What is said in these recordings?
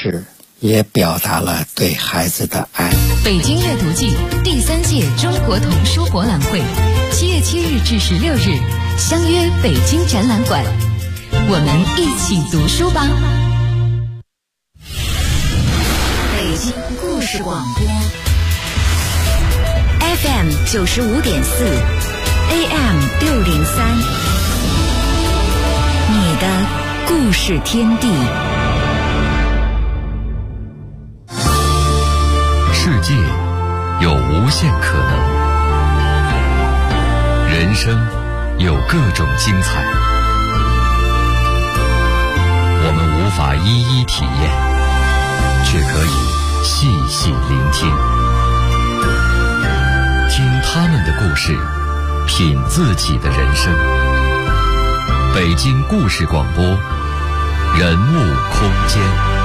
事，也表达了对孩子的爱。 北京阅读季第3届中国童书博览会7月7日至16日相约北京展览馆，我们一起读书吧。北京故事广播 FM 95.4 AM 603，你的故事天地。 世界有无限可能，人生有各种精彩，我们无法一一体验，却可以细细聆听，听他们的故事，品自己的人生。北京故事广播，人物空间。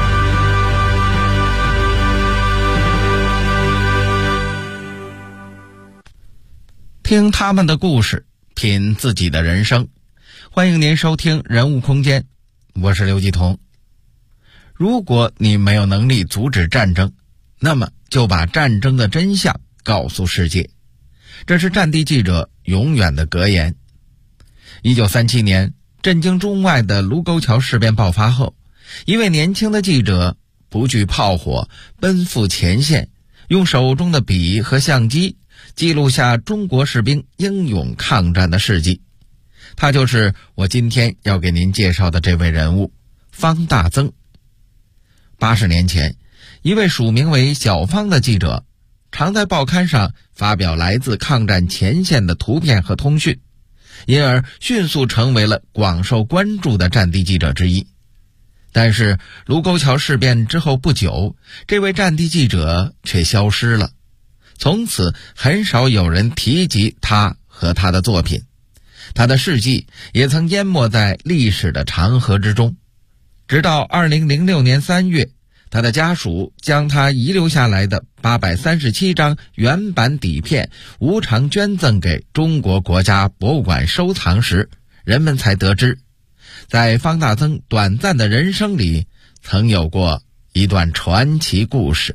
听他们的故事，品自己的人生。欢迎您收听人物空间，我是刘继彤。如果你没有能力阻止战争，那么就把战争的真相告诉世界，这是战地记者永远的格言。1937年，震惊中外的卢沟桥事变爆发后，一位年轻的记者不惧炮火，奔赴前线，用手中的笔和相机记录下中国士兵英勇抗战的事迹。他就是我今天要给您介绍的这位人物方大增。80年前，一位署名为小方的记者常在报刊上发表来自抗战前线的图片和通讯，因而迅速成为了广受关注的战地记者之一。但是卢沟桥事变之后不久，这位战地记者却消失了，从此很少有人提及他和他的作品，他的事迹也曾淹没在历史的长河之中。直到2006年3月，他的家属将他遗留下来的837张原版底片无偿捐赠给中国国家博物馆收藏时，人们才得知，在方大增短暂的人生里，曾有过一段传奇故事。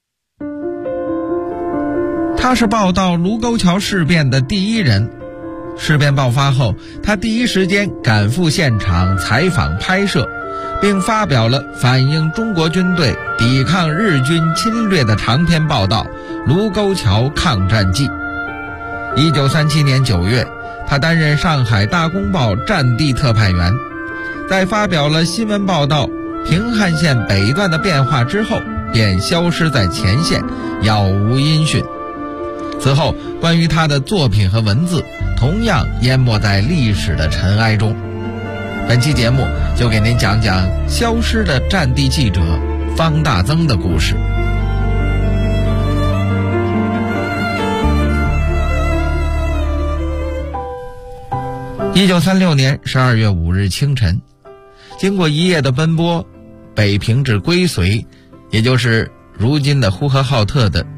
他是报道卢沟桥事变的第一人。事变爆发后，他第一时间赶赴现场采访拍摄，并发表了反映中国军队抵抗日军侵略的长篇报道《卢沟桥抗战记》。1937年9月，他担任上海大公报战地特派员，在发表了新闻报道平汉线北段的变化之后，便消失在前线，杳无音讯。此后，关于他的作品和文字同样淹没在历史的尘埃中。本期节目就给您讲讲消失的战地记者方大增的故事。1936年12月5日清晨，经过一夜的奔波，北平至归绥，也就是如今的呼和浩特的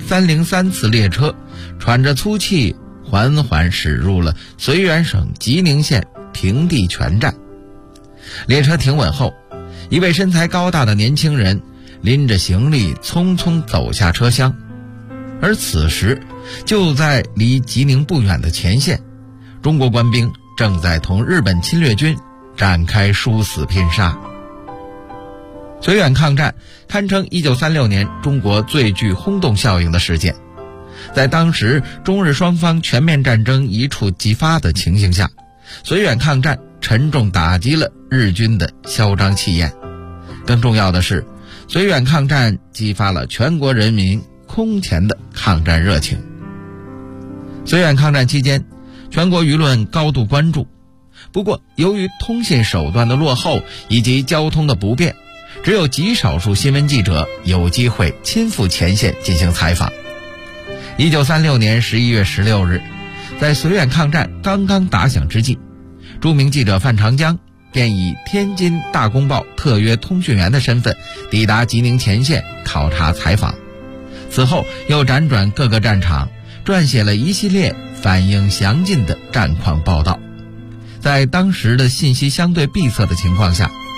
303次列车，喘着粗气缓缓驶入了绥远省吉宁县平地全站。列车停稳后，一位身材高大的年轻人拎着行李匆匆走下车厢。而此时，就在离吉宁不远的前线，中国官兵正在同日本侵略军展开殊死拼杀。绥远抗战堪称1936年中国最具轰动效应的事件。在当时中日双方全面战争一触即发的情形下，绥远抗战沉重打击了日军的嚣张气焰。更重要的是，绥远抗战激发了全国人民空前的抗战热情。绥远抗战期间，全国舆论高度关注。不过，由于通信手段的落后以及交通的不便，只有极少数新闻记者有机会亲赴前线进行采访。1936年11月16日，在绥远抗战刚刚打响之际，著名记者范长江便以天津大公报特约通讯员的身份抵达吉宁前线考察采访。此后又辗转各个战场，撰写了一系列反映详尽的战况报道。在当时的信息相对闭塞的情况下，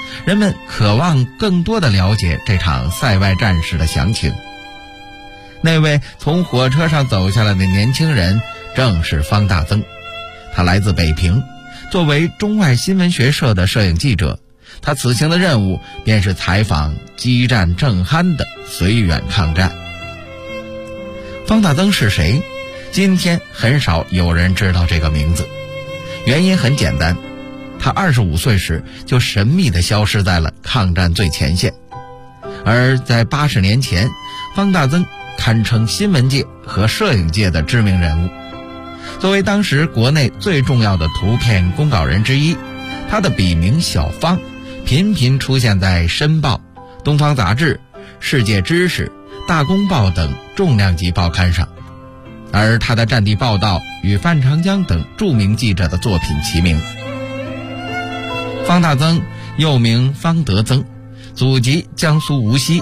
人们渴望更多地了解这场塞外战事的详情。那位从火车上走下来的年轻人正是方大增，他来自北平，作为中外新闻学社的摄影记者，他此行的任务便是采访激战正酣的绥远抗战。方大增是谁？今天很少有人知道这个名字，原因很简单，他25岁时就神秘地消失在了抗战最前线。而在80年前，方大增堪称新闻界和摄影界的知名人物。作为当时国内最重要的图片公稿人之一，他的笔名小方频频出现在《申报》、《东方杂志》、《世界知识》、《大公报》等重量级报刊上，而他的战地报道与范长江等著名记者的作品齐名。方大增又名方德增，祖籍江苏无锡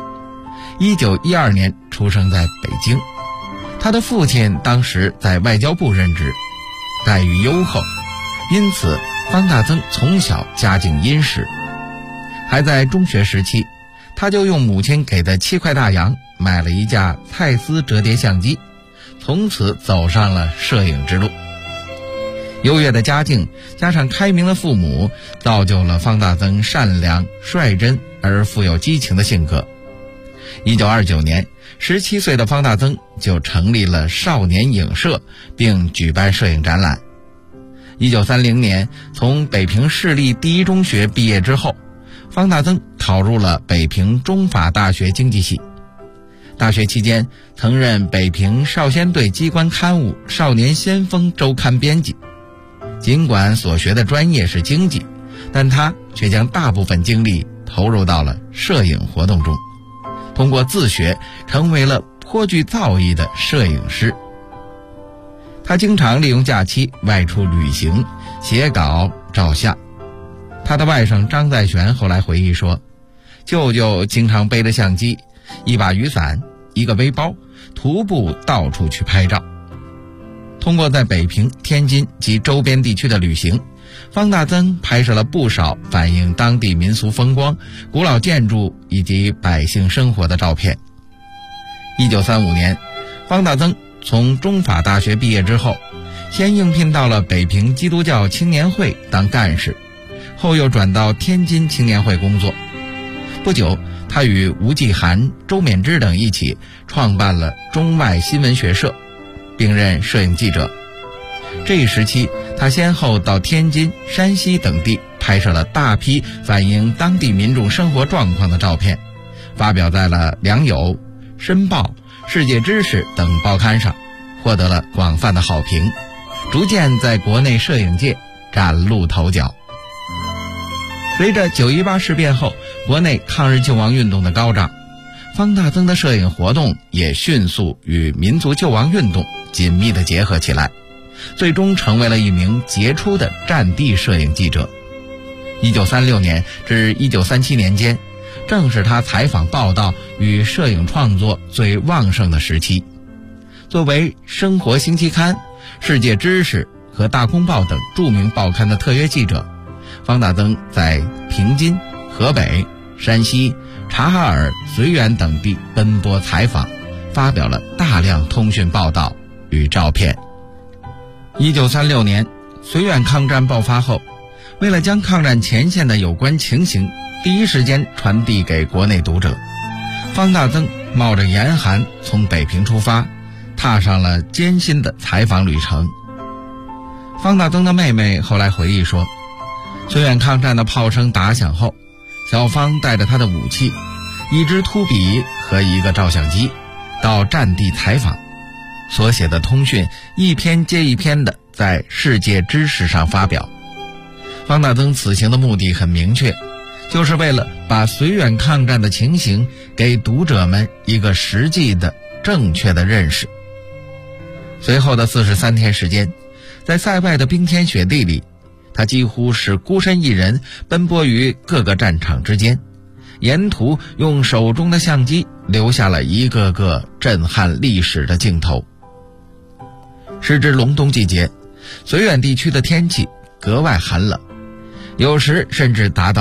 ，1912年出生在北京。他的父亲当时在外交部任职，待遇优厚，因此方大增从小家境殷实。还在中学时期，他就用母亲给的7块大洋买了一架蔡司折叠相机，从此走上了摄影之路。优越的家境加上开明的父母，造就了方大增善良、率真而富有激情的性格。1929年，17岁的方大增就成立了少年影社，并举办摄影展览。1930年，从北平市立第一中学毕业之后，方大增考入了北平中法大学经济系。大学期间，曾任北平少先队机关刊物《少年先锋》周刊编辑。尽管所学的专业是经济，但他却将大部分精力投入到了摄影活动中，通过自学成为了颇具造诣的摄影师。他经常利用假期外出旅行、写稿、照相。他的外甥张在玄后来回忆说，舅舅经常背着相机、一把雨伞、一个背包，徒步到处去拍照。通过在北平、天津及周边地区的旅行，方大增拍摄了不少反映当地民俗风光、古老建筑以及百姓生活的照片。1935年，方大增从中法大学毕业之后，先应聘到了北平基督教青年会当干事，后又转到天津青年会工作。不久，他与吴继寒、周勉之等一起创办了中外新闻学社，并任摄影记者。这一时期，他先后到天津、山西等地拍摄了大批反映当地民众生活状况的照片，发表在了《良友》、《申报》、《世界知识》等报刊上，获得了广泛的好评，逐渐在国内摄影界崭露头角。随着9·18事变后国内抗日救亡运动的高涨，方大增的摄影活动也迅速与民族救亡运动紧密地结合起来，最终成为了一名杰出的战地摄影记者。1936年至1937年间，正是他采访报道与摄影创作最旺盛的时期。作为《生活星期刊》、《世界知识》和《大公报》等著名报刊的特约记者，方大增在平津、河北、山西、察哈尔、绥远等地奔波采访，发表了大量通讯报道与照片。1936年，绥远抗战爆发后，为了将抗战前线的有关情形第一时间传递给国内读者，方大增冒着严寒从北平出发，踏上了艰辛的采访旅程。方大增的妹妹后来回忆说，绥远抗战的炮声打响后，小方带着他的武器、一支秃笔和一个照相机到战地采访，所写的通讯一篇接一篇的在《世界知识》上发表。方大增此行的目的很明确，就是为了把绥远抗战的情形给读者们一个实际的正确的认识。随后的43天时间，在塞外的冰天雪地里，他几乎是孤身一人奔波于各个战场之间，沿途用手中的相机留下了一个个震撼历史的镜头。时值隆冬季节，绥远地区的天气格外寒冷，有时甚至达到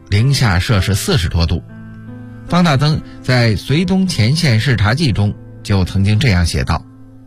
零下摄氏40多度。方大增在《绥东前线视察记》中就曾经这样写道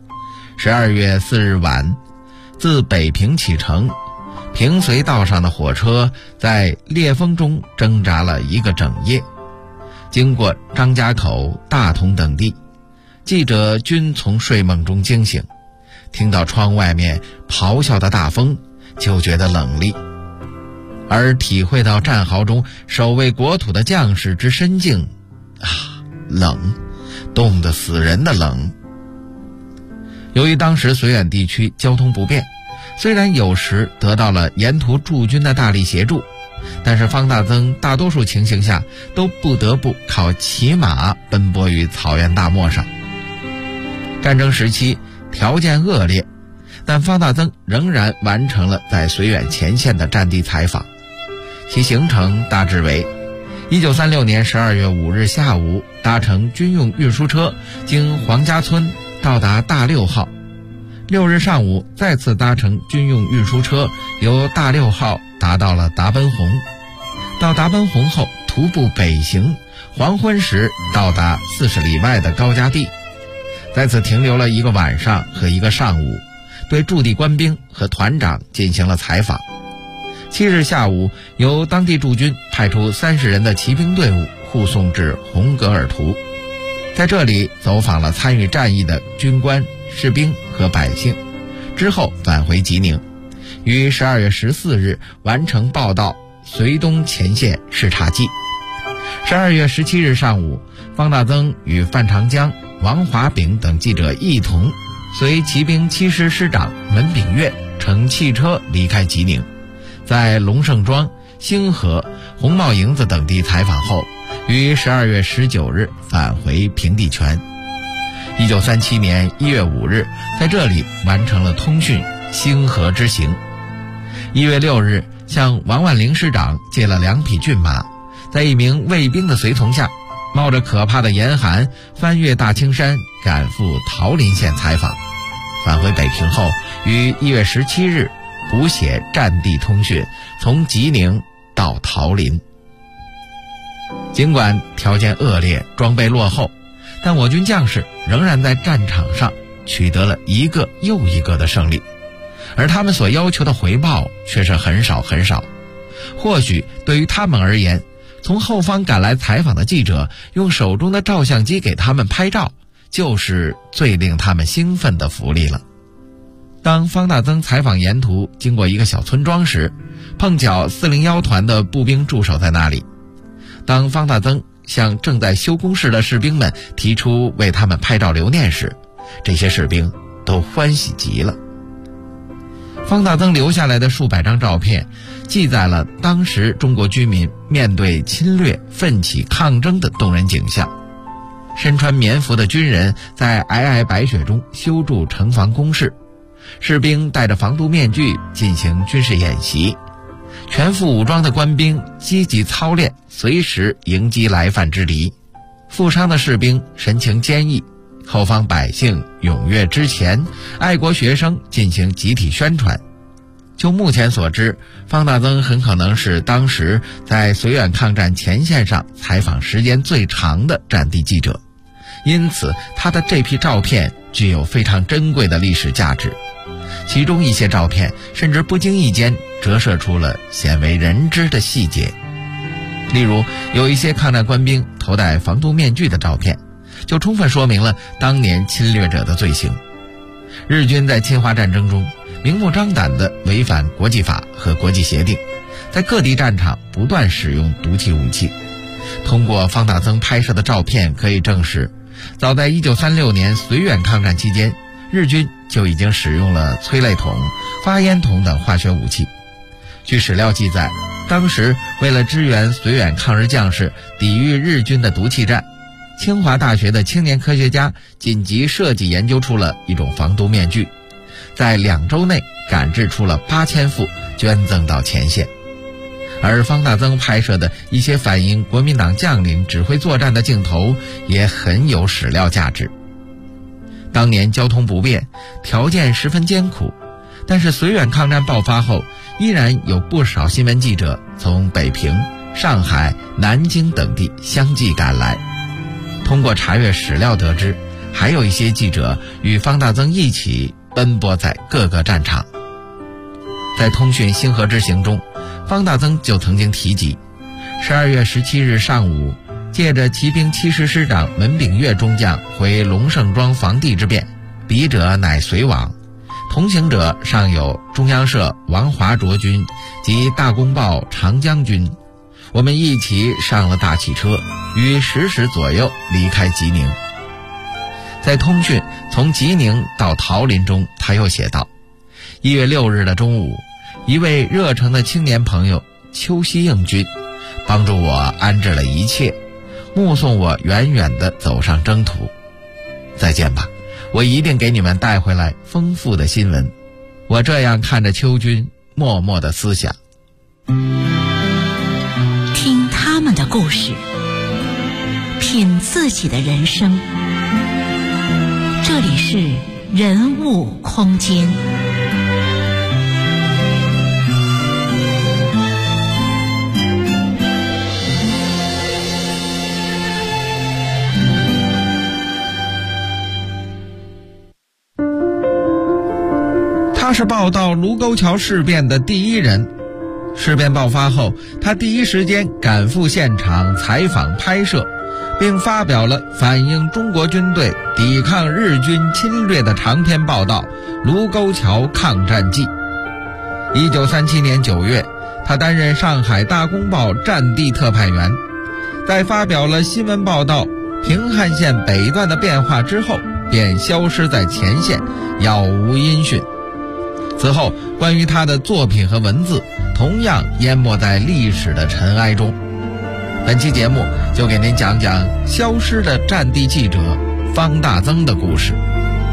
：12月4日晚，自北平启程，平绥道上的火车在烈风中挣扎了一个整夜，经过张家口、大同等地，记者均从睡梦中惊醒，听到窗外面咆哮的大风，就觉得冷厉，而体会到战壕中守卫国土的将士之深境，冷，冻得死人的冷。由于当时绥远地区交通不便，虽然有时得到了沿途驻军的大力协助，但是方大增大多数情形下都不得不靠骑马奔波于草原大漠上。战争时期条件恶劣，但方大增仍然完成了在绥远前线的战地采访。其行程大致为1936年12月5日下午搭乘军用运输车经黄家村到达大六号，6日上午再次搭乘军用运输车由大六号达到了达奔洪，到达奔洪后徒步北行，黄昏时到达40里外的高家地，在此停留了一个晚上和一个上午，对驻地官兵和团长进行了采访。7日下午，由当地驻军派出30人的骑兵队伍护送至红格尔图，在这里走访了参与战役的军官、士兵和百姓，之后返回吉宁，于12月14日完成报道《绥东前线视察记》。12月17日上午，方大增与范长江、王华炳等记者一同随骑兵7师师长文炳岳乘汽车离开吉宁，在龙胜庄、星河、红帽营子等地采访后，于12月19日返回平地泉。1937年1月5日，在这里完成了通讯星河之行。1月6日，向王万龄师长借了2匹骏马，在一名卫兵的随从下，冒着可怕的严寒，翻越大青山，赶赴桃林县采访。返回北平后，于1月17日补写战地通讯，从吉宁到桃林。尽管条件恶劣，装备落后，但我军将士仍然在战场上取得了一个又一个的胜利，而他们所要求的回报却是很少很少。或许对于他们而言，从后方赶来采访的记者用手中的照相机给他们拍照，就是最令他们兴奋的福利了。当方大增采访沿途经过一个小村庄时，碰巧401团的步兵驻守在那里。当方大增向正在修工事的士兵们提出为他们拍照留念时，这些士兵都欢喜极了。方大增留下来的数百张照片，记载了当时中国军民面对侵略奋起抗争的动人景象。身穿棉服的军人在皑皑白雪中修筑城防工事，士兵戴着防毒面具进行军事演习，全副武装的官兵积极操练，随时迎击来犯之敌。负伤的士兵神情坚毅，后方百姓踊跃之前，爱国学生进行集体宣传。就目前所知，方大增很可能是当时在绥远抗战前线上采访时间最长的战地记者，因此他的这批照片具有非常珍贵的历史价值。其中一些照片甚至不经意间折射出了鲜为人知的细节。例如，有一些抗战官兵头戴防毒面具的照片，就充分说明了当年侵略者的罪行。日军在侵华战争中明目张胆地违反国际法和国际协定，在各地战场不断使用毒气武器。通过方大增拍摄的照片可以证实，早在1936年绥远抗战期间，日军就已经使用了催泪筒、发烟筒等化学武器。据史料记载，当时为了支援绥远抗日将士抵御日军的毒气战，清华大学的青年科学家紧急设计研究出了一种防毒面具，在2周内赶制出了8000副，捐赠到前线。而方大增拍摄的一些反映国民党将领指挥作战的镜头也很有史料价值。当年交通不便，条件十分艰苦，但是绥远抗战爆发后，依然有不少新闻记者从北平、 上海、南京等地相继赶来。通过查阅史料得知，还有一些记者与方大增一起奔波在各个战场。在通讯星河之行中，方大增就曾经提及，12月17日上午，借着骑兵70师长门炳岳中将回龙胜庄防地之便，笔者乃随往。同行者尚有中央社王华卓军及大公报长将军。我们一起上了大汽车，于10时左右离开吉宁。在通讯从吉宁到桃林中，他又写道：1月6日的中午，一位热诚的青年朋友邱锡应军帮助我安置了一切，目送我远远地走上征途。再见吧，我一定给你们带回来丰富的新闻。我这样看着邱军，默默地思想。 听他们的故事，品自己的人生。这里是人物空间。 他是报道卢沟桥事变的第一人。事变爆发后，他第一时间赶赴现场采访拍摄，并发表了反映中国军队抵抗日军侵略的长篇报道《卢沟桥抗战记》。1937年9月，他担任上海大公报战地特派员，在发表了新闻报道平汉线北段的变化之后，便消失在前线，杳无音讯。此后，关于他的作品和文字同样淹没在历史的尘埃中。本期节目就给您讲讲消失的战地记者方大增的故事。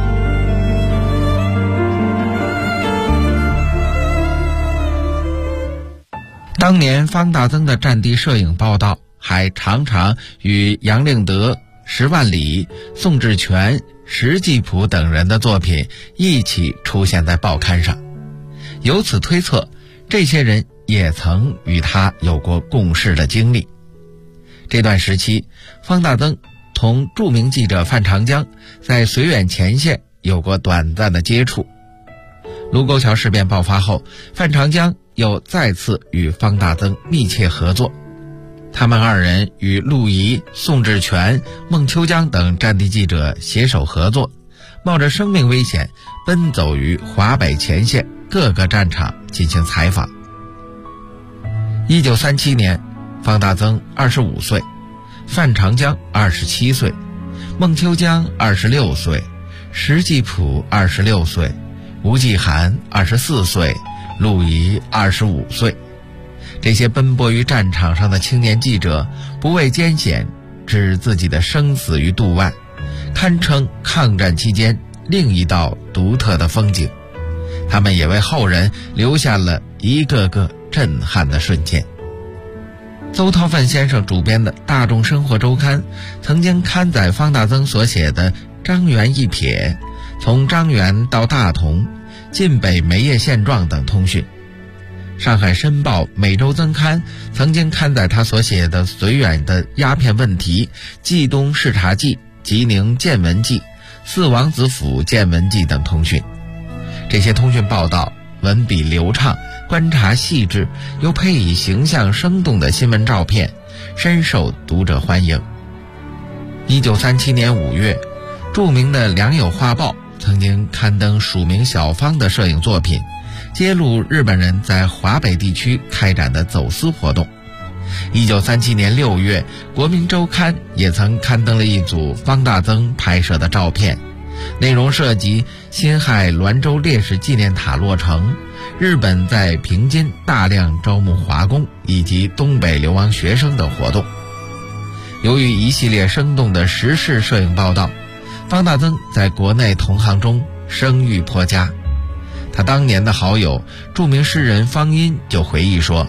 当年方大增的战地摄影报道还常常与杨令德、石万里、宋志全、石继普等人的作品一起出现在报刊上，由此推测，这些人也曾与他有过共事的经历。这段时期，方大增同著名记者范长江在绥远前线有过短暂的接触。卢沟桥事变爆发后，范长江又再次与方大增密切合作。他们二人与陆仪、宋志全、孟秋江等战地记者携手合作，冒着生命危险奔走于华北前线各个战场进行采访。1937年，方大增25岁，范长江27岁，孟秋江26岁，石继普26岁，吴继寒24岁，陆仪25岁。这些奔波于战场上的青年记者不畏艰险，置自己的生死于度外，堪称抗战期间另一道独特的风景。他们也为后人留下了一个个震撼的瞬间。邹韬范先生主编的《大众生活周刊》曾经刊载方大增所写的《张园一瞥》，从张园到大同、晋北煤业现状等通讯。上海申报每周增刊曾经刊载他所写的绥远的鸦片问题、冀东视察记、吉宁见闻记、四王子府见闻记等通讯。这些通讯报道文笔流畅，观察细致，又配以形象生动的新闻照片，深受读者欢迎。1937年5月，著名的《良友画报》曾经刊登署名小芳的摄影作品，揭露日本人在华北地区开展的走私活动。1937年6月，国民周刊也曾刊登了一组方大增拍摄的照片，内容涉及辛亥滦州烈士纪念塔落成、日本在平津大量招募华工以及东北流亡学生等活动。由于一系列生动的时事摄影报道，方大增在国内同行中声誉颇佳。他当年的好友著名诗人方殷就回忆说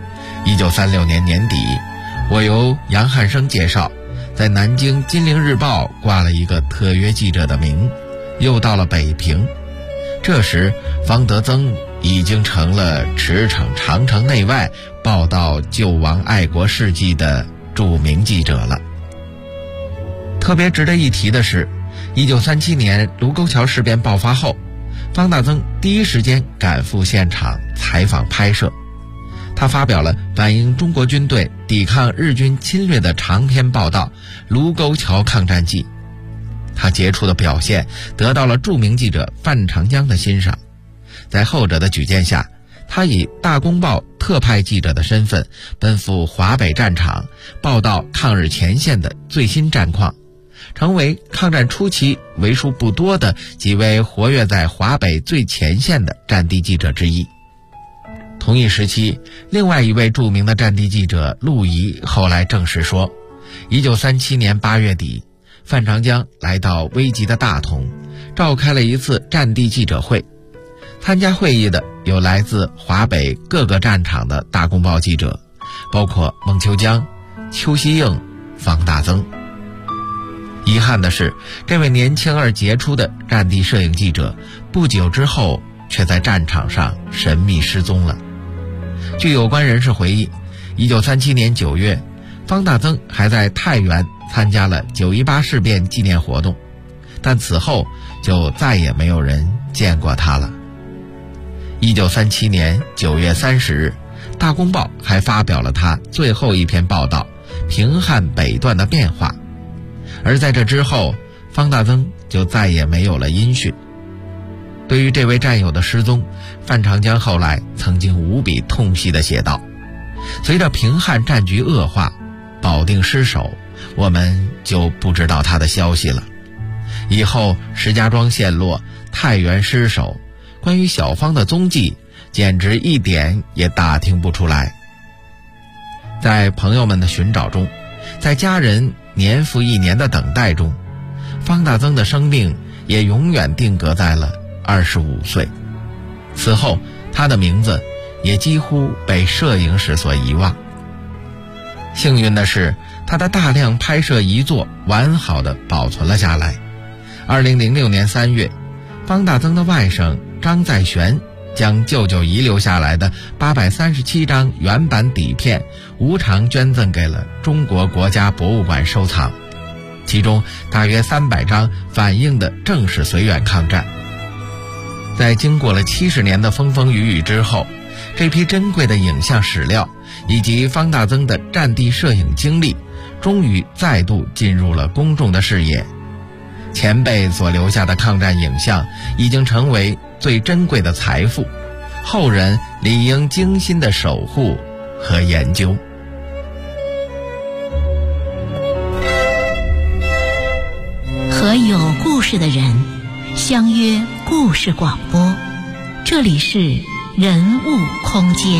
，1936年年底，我由杨汉生介绍，在南京金陵日报挂了一个特约记者的名，又到了北平。这时方德增已经成了驰骋长城内外报道救亡爱国事迹的著名记者了。特别值得一提的是，1937年卢沟桥事变爆发后，方大增第一时间赶赴现场采访拍摄，他发表了反映中国军队抵抗日军侵略的长篇报道《卢沟桥抗战记》。他杰出的表现得到了著名记者范长江的欣赏，在后者的举荐下，他以大公报特派记者的身份奔赴华北战场，报道抗日前线的最新战况，成为抗战初期为数不多的几位活跃在华北最前线的战地记者之一。同一时期，另外一位著名的战地记者陆仪后来证实说，1937年8月底，范长江来到危急的大同，召开了一次战地记者会。参加会议的有来自华北各个战场的大公报记者，包括孟秋江、邱希应、方大增。遗憾的是，这位年轻而杰出的战地摄影记者不久之后却在战场上神秘失踪了。据有关人士回忆，1937年9月，方大增还在太原参加了9·18事变纪念活动，但此后就再也没有人见过他了。1937年9月30日，大公报还发表了他最后一篇报道《平汉北段的变化》，而在这之后，方大增就再也没有了音讯。对于这位战友的失踪，范长江后来曾经无比痛惜地写道：随着平汉战局恶化，保定失守，我们就不知道他的消息了。以后石家庄陷落，太原失守，关于小芳的踪迹简直一点也打听不出来。在朋友们的寻找中，在家人年复一年的等待中，方大增的生命也永远定格在了25岁。此后，他的名字也几乎被摄影史所遗忘。幸运的是，他的大量拍摄遗作完好地保存了下来。2006年3月，方大增的外甥张在玄将舅舅遗留下来的837张原版底片无偿捐赠给了中国国家博物馆收藏，其中大约300张反映的正是绥远抗战。在经过了70年的风风雨雨之后，这批珍贵的影像史料以及方大增的战地摄影经历终于再度进入了公众的视野。前辈所留下的抗战影像已经成为最珍贵的财富，后人理应精心的守护和研究。 和有故事的人相约故事广播，这里是人物空间。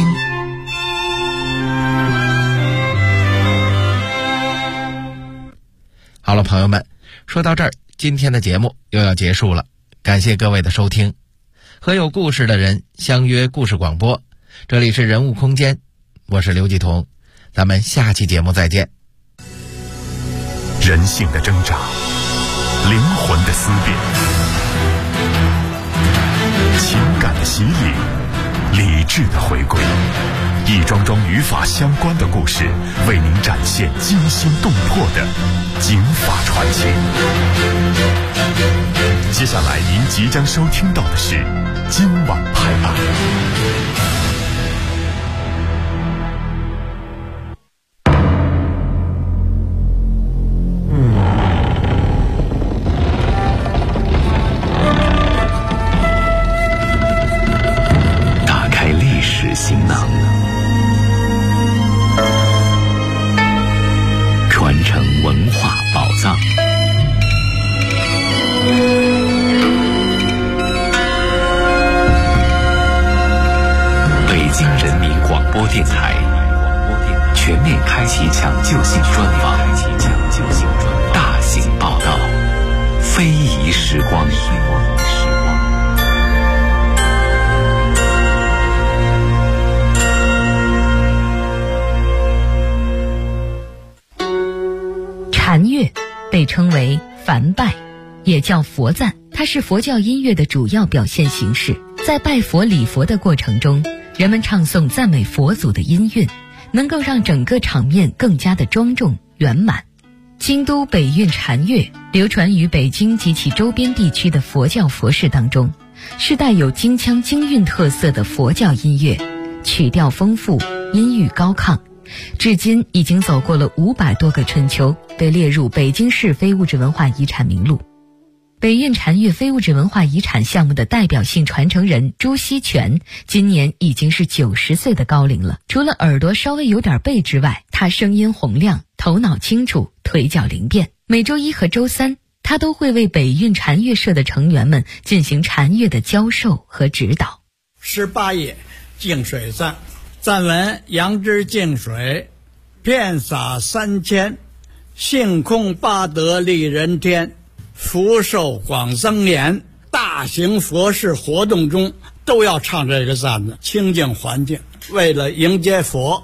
好了，朋友们，说到这儿，今天的节目又要结束了，感谢各位的收听。和有故事的人相约故事广播，这里是人物空间，我是刘继彤，咱们下期节目再见。 人性的挣扎，灵魂的思辨，情感的洗礼，理智的回归，一桩桩与法相关的故事，为您展现惊心动魄的警法传奇。接下来您即将收听到的是今晚拍案。 打开历史行囊，传承文化宝藏。北京人民广播电台全面开启抢救性专访，大型报道，非遗时光。 禅乐被称为梵拜，也叫佛赞，它是佛教音乐的主要表现形式。 在拜佛礼佛的过程中，人们唱诵赞美佛祖的音韵，能够让整个场面更加的庄重圆满。京都北韵禅乐流传于北京及其周边地区的佛教佛事当中，是带有京腔京韵特色的佛教音乐，曲调丰富，音域高亢，至今已经走过了500多个春秋，被列入北京市非物质文化遗产名录。北韵禅乐非物质文化遗产项目的代表性传承人朱锡全今年已经是90岁的高龄了。除了耳朵稍微有点背之外，他声音洪亮，头脑清楚，腿脚灵便。每周1和周3，他都会为北韵禅乐社的成员们进行禅乐的教授和指导。 18页净水赞，赞文：杨枝净水，遍洒3000，性空八德利人天，福寿广增延。大型佛事活动中都要唱这个赞的，清净环境，为了迎接佛。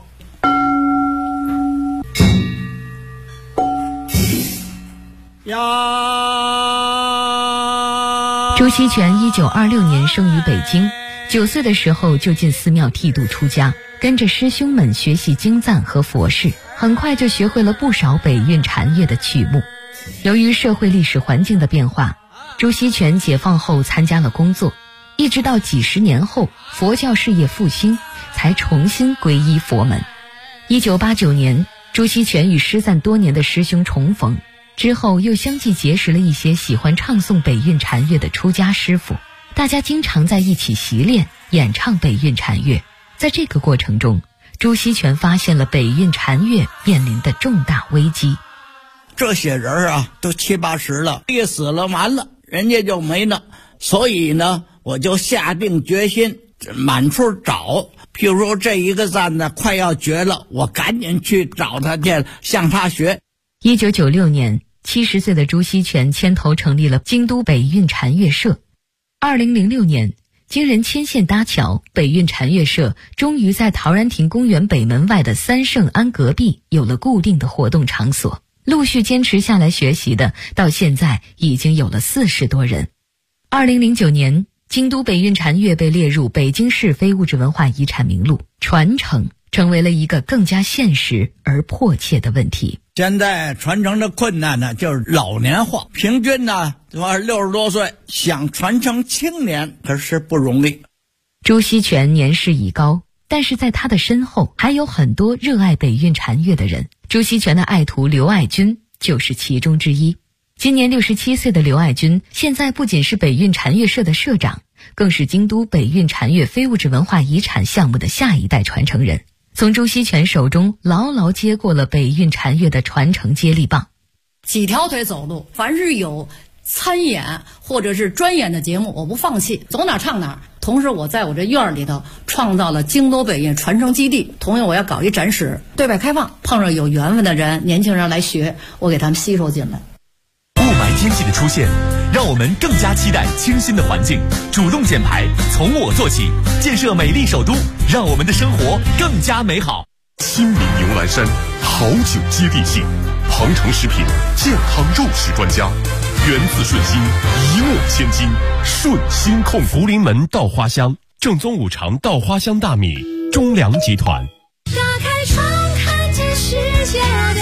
朱锡全1926年生于北京，9岁的时候就进寺庙剃度出家，跟着师兄们学习经赞和佛事，很快就学会了不少北韵禅乐的曲目。由于社会历史环境的变化，朱锡全解放后参加了工作，一直到几十年后佛教事业复兴，才重新皈依佛门。1989年，朱锡全与失散多年的师兄重逢，之后又相继结识了一些喜欢唱诵北韵禅乐的出家师傅，大家经常在一起习练演唱北韵禅乐。在这个过程中，朱锡全发现了北韵禅乐面临的重大危机。 这些人啊，都70、80了，一死了完了，人家就没了。所以呢，我就下定决心满处找。譬如说这一个赞呢快要绝了，我赶紧去找他去，向他学。 1996年，70岁的朱锡全牵头成立了京都北韵禅乐社。2006年，经人牵线搭桥，北韵禅乐社终于在陶然亭公园北门外的三圣庵隔壁有了固定的活动场所。陆续坚持下来学习的，到现在已经有了40多人。2009年，京都北韵禅乐被列入北京市非物质文化遗产名录，传承成为了一个更加现实而迫切的问题。 现在传承的困难呢，就是老年化，平均呢60多岁，想传承青年可是不容易。 朱锡全年事已高，但是在他的身后还有很多热爱北韵禅乐的人。朱锡全的爱徒刘爱军就是其中之一。今年67岁的刘爱军，现在不仅是北韵禅乐社的社长，更是京都北韵禅乐非物质文化遗产项目的下一代传承人，从朱锡全手中牢牢接过了北韵禅乐的传承接力棒。 几条腿走路，凡是有参演或者是专演的节目，我不放弃，走哪唱哪。同时我在我这院里头创造了京都北韵传承基地，同样我要搞一展示，对外开放，碰上有缘分的人，年轻人来学，我给他们吸收进来。 雾霾天气的出现，让我们更加期待清新的环境，主动减排，从我做起，建设美丽首都，让我们的生活更加美好。 亲民牛栏山，好酒接地气，鹏程食品健康肉食专家，源自顺心，一诺千金，顺心控股。 福临门稻花香，正宗五常稻花香大米，中粮集团。 打开窗看见世界的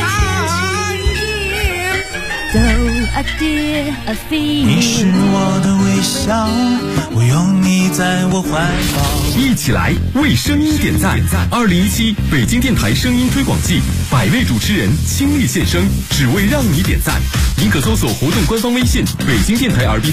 你是我的微笑，我拥你在我怀抱。 一起来为声音点赞！2017北京电台声音推广季，100位主持人倾力献声，只为让你点赞。您可搜索活动官方微信“北京电台RB”。